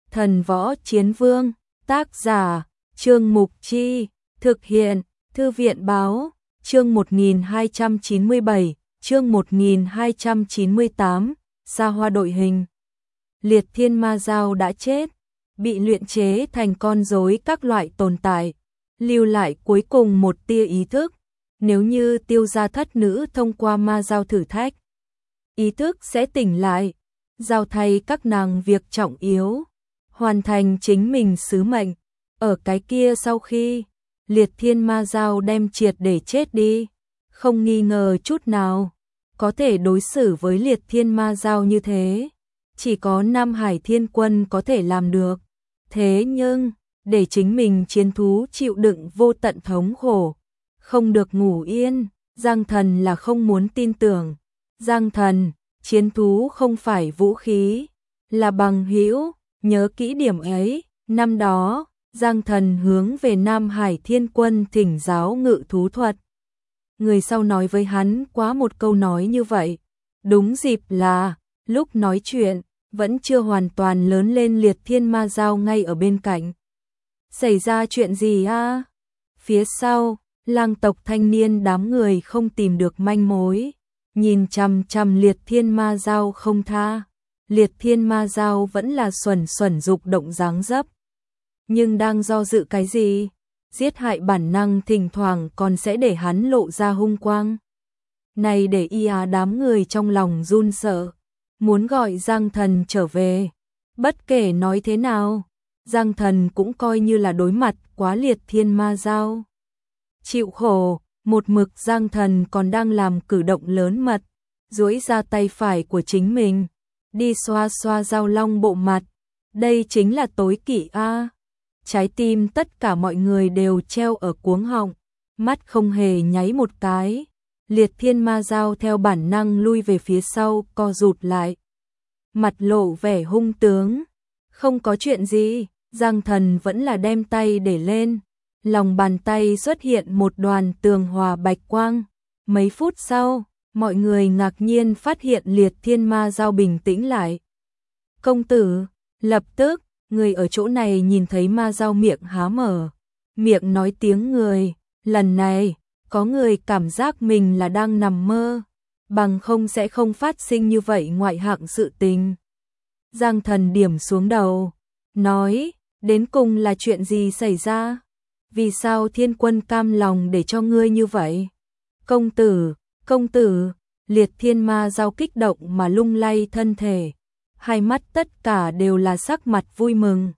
Thần Võ Chiến Vương, tác giả, Trương Mục Chi, thực hiện, Thư viện Báo, chương 1297, chương 1298, Sa Hoa đội hình. Liệt Thiên Ma Dao đã chết, bị luyện chế thành con rối các loại tồn tại, lưu lại cuối cùng một tia ý thức. Nếu như Tiêu gia thất nữ thông qua ma dao thử thách, ý thức sẽ tỉnh lại, giao thay các nàng việc trọng yếu, hoàn thành chính mình sứ mệnh. Ở cái kia sau khi Liệt Thiên Ma Dao đem triệt để chết đi, không nghi ngờ chút nào, có thể đối xử với Liệt Thiên Ma Dao như thế, chỉ có Nam Hải Thiên Quân có thể làm được. Thế nhưng, để chính mình chiến thú chịu đựng vô tận thống khổ, không được ngủ yên, Giang Thần là không muốn tin tưởng. Giang Thần, chiến thú không phải vũ khí, là bằng hữu, nhớ kỹ điểm ấy. Năm đó, Giang Thần hướng về Nam Hải Thiên Quân thỉnh giáo ngự thú thuật. Người sau nói với hắn quá một câu nói như vậy. Đúng dịp là, lúc nói chuyện, vẫn chưa hoàn toàn lớn lên Liệt Thiên Ma Dao ngay ở bên cạnh. Xảy ra chuyện gì a? Phía sau, lang tộc thanh niên đám người không tìm được manh mối, nhìn chằm chằm Liệt Thiên Ma Dao không tha. Liệt Thiên Ma Dao vẫn là xuẩn xuẩn dục động dáng dấp, nhưng đang do dự cái gì? Giết hại bản năng thỉnh thoảng còn sẽ để hắn lộ ra hung quang. Này để đám người trong lòng run sợ, muốn gọi Giang Thần trở về. Bất kể nói thế nào, Giang Thần cũng coi như là đối mặt quá Liệt Thiên Ma Dao. Chịu khổ, một mực Giang Thần còn đang làm cử động lớn mật, duỗi ra tay phải của chính mình, đi xoa xoa dao long bộ mặt. Đây chính là tối kỵ a. Trái tim tất cả mọi người đều treo ở cuống họng, mắt không hề nháy một cái. Liệt Thiên Ma Dao theo bản năng lui về phía sau, co rụt lại, mặt lộ vẻ hung tướng. Không có chuyện gì, Giang Thần vẫn là đem tay để lên, lòng bàn tay xuất hiện một đoàn tường hòa bạch quang. Mấy phút sau, mọi người ngạc nhiên phát hiện Liệt Thiên Ma Dao bình tĩnh lại. Công tử, lập tức, người ở chỗ này nhìn thấy Ma Dao miệng há mở, miệng nói tiếng người. Lần này, có người cảm giác mình là đang nằm mơ, bằng không sẽ không phát sinh như vậy ngoại hạng sự tình. Giang Thần điểm xuống đầu, nói, đến cùng là chuyện gì xảy ra? Vì sao Thiên Quân cam lòng để cho ngươi như vậy? Công tử, Liệt Thiên Ma Dao kích động mà lung lay thân thể, hai mắt tất cả đều là sắc mặt vui mừng.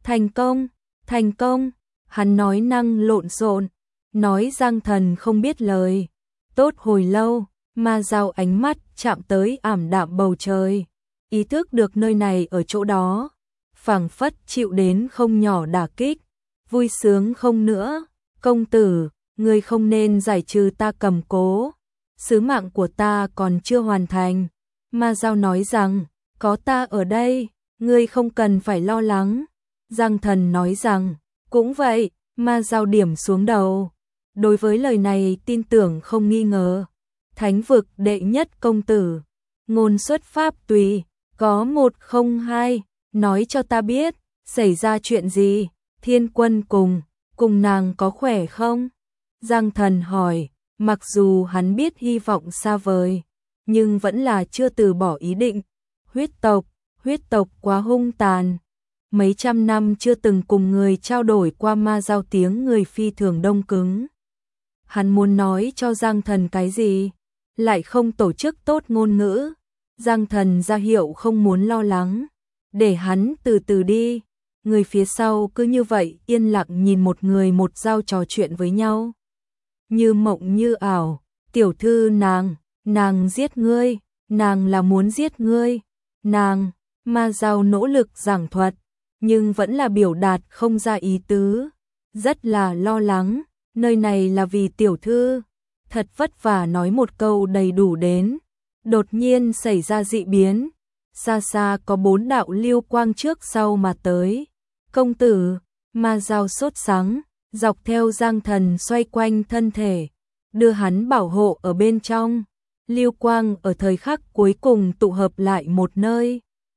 Thành công, hắn nói năng lộn xộn, nói Giang Thần không biết lời. Tốt hồi lâu, Ma Dao ánh mắt chạm tới ảm đạm bầu trời, ý thức được nơi này ở chỗ đó, phảng phất chịu đến không nhỏ đả kích, vui sướng không nữa. Công tử, ngươi không nên giải trừ ta cầm cố, sứ mạng của ta còn chưa hoàn thành. Ma Dao nói rằng, có ta ở đây, ngươi không cần phải lo lắng. Giang Thần nói rằng, cũng vậy. Ma Dao điểm xuống đầu, đối với lời này tin tưởng không nghi ngờ. Thánh vực đệ nhất công tử, ngôn xuất pháp tùy, có 102, nói cho ta biết, xảy ra chuyện gì? Thiên Quân cùng nàng có khỏe không? Giang Thần hỏi, mặc dù hắn biết hy vọng xa vời, nhưng vẫn là chưa từ bỏ ý định. Huyết tộc quá hung tàn, mấy trăm năm chưa từng cùng người trao đổi qua Ma Dao tiếng người phi thường đông cứng. Hắn muốn nói cho Giang Thần cái gì, lại không tổ chức tốt ngôn ngữ. Giang Thần ra hiệu không muốn lo lắng, để hắn từ từ đi. Người phía sau cứ như vậy yên lặng nhìn một người một dao trò chuyện với nhau. Như mộng như ảo, tiểu thư nàng giết ngươi, nàng là muốn giết ngươi, nàng. Ma Dao nỗ lực giảng thuật, nhưng vẫn là biểu đạt không ra ý tứ, rất là lo lắng. Nơi này là vì tiểu thư, thật vất vả nói một câu đầy đủ đến, đột nhiên xảy ra dị biến. Xa xa có 4 đạo lưu quang trước sau mà tới. Công tử, Ma Dao sốt sắng, dọc theo Giang Thần xoay quanh thân thể, đưa hắn bảo hộ ở bên trong. Lưu quang ở thời khắc cuối cùng tụ hợp lại một nơi.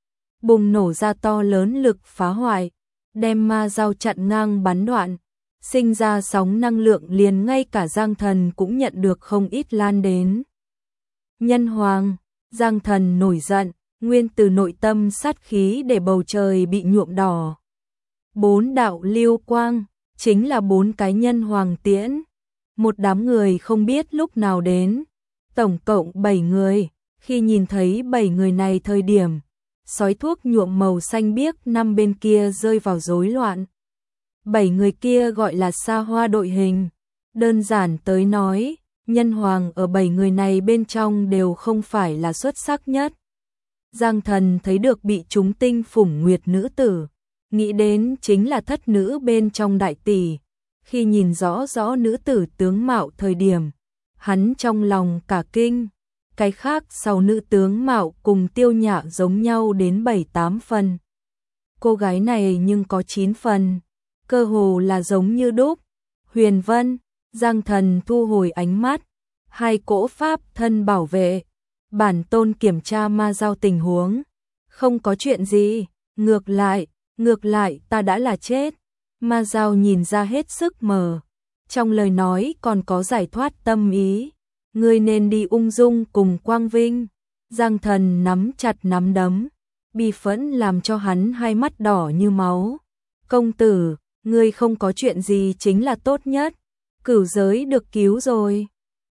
bùng nổ ra to lớn lực phá hoại, đem ma dao chặn ngang bắn đoạn, sinh ra sóng năng lượng liền ngay cả Giang Thần cũng nhận được không ít lan đến. Nhân Hoàng, Giang Thần nổi giận, nguyên từ nội tâm sát khí để bầu trời bị nhuộm đỏ. 4 đạo lưu quang, chính là 4 cái nhân hoàng tiễn. Một đám người không biết lúc nào đến, tổng cộng 7 người, khi nhìn thấy 7 người này thời điểm, sói thuốc nhuộm màu xanh biếc năm bên kia rơi vào rối loạn. 7 người kia gọi là Sa Hoa đội hình, đơn giản tới nói, nhân hoàng ở 7 người này bên trong đều không phải là xuất sắc nhất. Giang Thần thấy được bị chúng tinh phủng nguyệt nữ tử, nghĩ đến chính là thất nữ bên trong đại tỷ. Khi nhìn rõ rõ nữ tử tướng mạo thời điểm, hắn trong lòng cả kinh. Cái khác sau nữ tướng mạo cùng Tiêu Nhã giống nhau đến 7-8 phần. Cô gái này nhưng có 9 phần, cơ hồ là giống như đúc. Huyền Vân, Giang Thần thu hồi ánh mắt, 2 cỗ pháp thân bảo vệ. Bản tôn kiểm tra ma dao tình huống, không có chuyện gì, ngược lại ta đã là chết. Ma dao nhìn ra hết sức mờ, trong lời nói còn có giải thoát tâm ý. Ngươi nên đi ung dung cùng Quang Vinh. Giang Thần nắm chặt nắm đấm, bi phẫn làm cho hắn hai mắt đỏ như máu. Công tử, ngươi không có chuyện gì chính là tốt nhất, cửu giới được cứu rồi.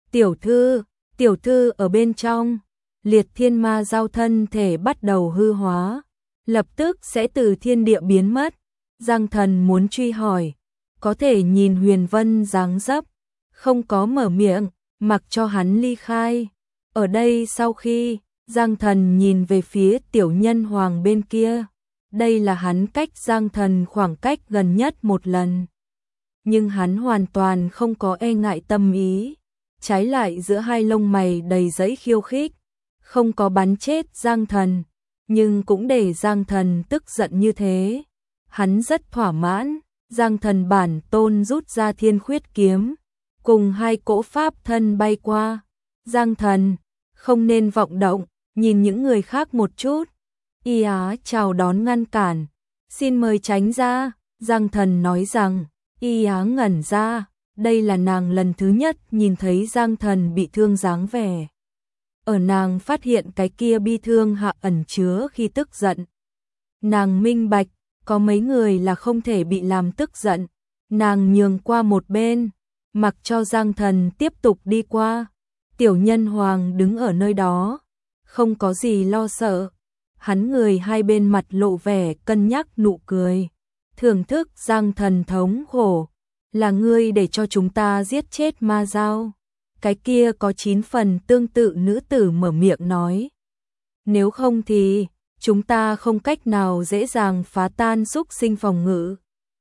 Tiểu thư ở bên trong. Liệt thiên ma giao thân thể bắt đầu hư hóa, lập tức sẽ từ thiên địa biến mất. Giang Thần muốn truy hỏi, có thể nhìn Huyền Vân dáng dấp, không có mở miệng, mặc cho hắn ly khai. Ở đây sau khi, Giang Thần nhìn về phía tiểu nhân hoàng bên kia, đây là hắn cách Giang Thần khoảng cách gần nhất một lần. Nhưng hắn hoàn toàn không có e ngại tâm ý, trái lại giữa hai lông mày đầy giấy khiêu khích. Không có bắn chết Giang Thần, nhưng cũng để Giang Thần tức giận như thế. Hắn rất thỏa mãn, Giang Thần bản tôn rút ra thiên khuyết kiếm, cùng 2 cỗ pháp thân bay qua. Giang Thần, không nên vọng động, nhìn những người khác một chút. Y Á chào đón ngăn cản, xin mời tránh ra. Giang Thần nói rằng, Y Á ngẩn ra, đây là nàng lần thứ nhất nhìn thấy Giang Thần bị thương dáng vẻ. Ở nàng phát hiện cái kia bi thương hạ ẩn chứa khi tức giận. Nàng minh bạch, có mấy người là không thể bị làm tức giận. Nàng nhường qua một bên, mặc cho Giang Thần tiếp tục đi qua. Tiểu nhân hoàng đứng ở nơi đó, không có gì lo sợ. Hắn người hai bên mặt lộ vẻ cân nhắc nụ cười. Thưởng thức Giang Thần thống khổ, là ngươi để cho chúng ta giết chết ma dao. Cái kia có 9 phần tương tự nữ tử mở miệng nói. Nếu không thì, chúng ta không cách nào dễ dàng phá tan xúc sinh phòng ngự.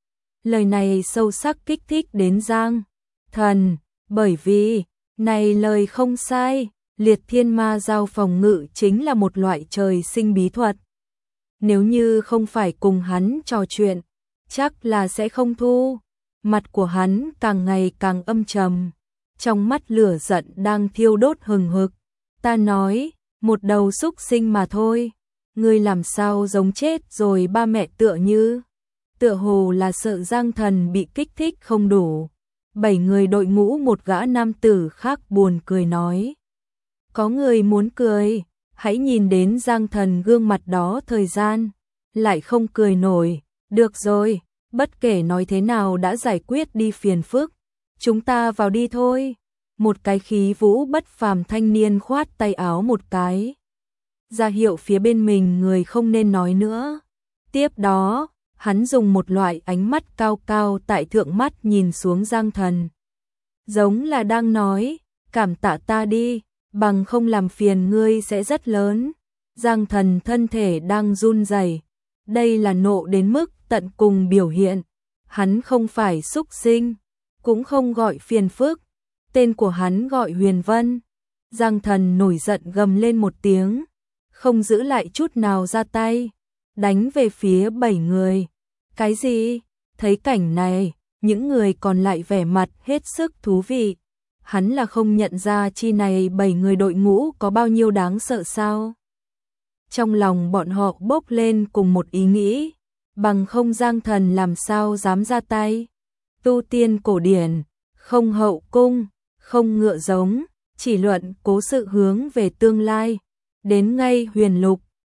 Lời này sâu sắc kích thích đến Giang Thần, bởi vì, này lời không sai, liệt thiên ma giao phòng ngự chính là một loại trời sinh bí thuật. Nếu như không phải cùng hắn trò chuyện, chắc là sẽ không thu. Mặt của hắn càng ngày càng âm trầm. Trong mắt lửa giận đang thiêu đốt hừng hực. Ta nói, một đầu xúc sinh mà thôi. Ngươi làm sao giống chết rồi ba mẹ tựa như. Tựa hồ là sợ Giang Thần bị kích thích không đủ. 7 người đội ngũ một gã nam tử khác buồn cười nói. Có người muốn cười, hãy nhìn đến Giang Thần gương mặt đó thời gian. Lại không cười nổi, được rồi, bất kể nói thế nào đã giải quyết đi phiền phức. Chúng ta vào đi thôi. Một cái khí vũ bất phàm thanh niên khoát tay áo một cái, ra hiệu phía bên mình người không nên nói nữa. Tiếp đó, hắn dùng một loại ánh mắt cao cao tại thượng mắt nhìn xuống Giang Thần. Giống là đang nói, cảm tạ ta đi, bằng không làm phiền ngươi sẽ rất lớn. Giang Thần thân thể đang run rẩy, đây là nộ đến mức tận cùng biểu hiện. Hắn không phải xúc sinh, cũng không gọi phiền phức, tên của hắn gọi Huyền Vân. Giang Thần nổi giận gầm lên một tiếng, không giữ lại chút nào ra tay, đánh về phía 7 người. Cái gì? Thấy cảnh này, những người còn lại vẻ mặt hết sức thú vị. Hắn là không nhận ra chi này 7 người đội ngũ có bao nhiêu đáng sợ sao? trong lòng bọn họ bốc lên cùng một ý nghĩ, bằng không Giang Thần làm sao dám ra tay. Tu tiên cổ điển, không hậu cung, không ngựa giống, chỉ luận cố sự hướng về tương lai. Đến ngay huyền lục,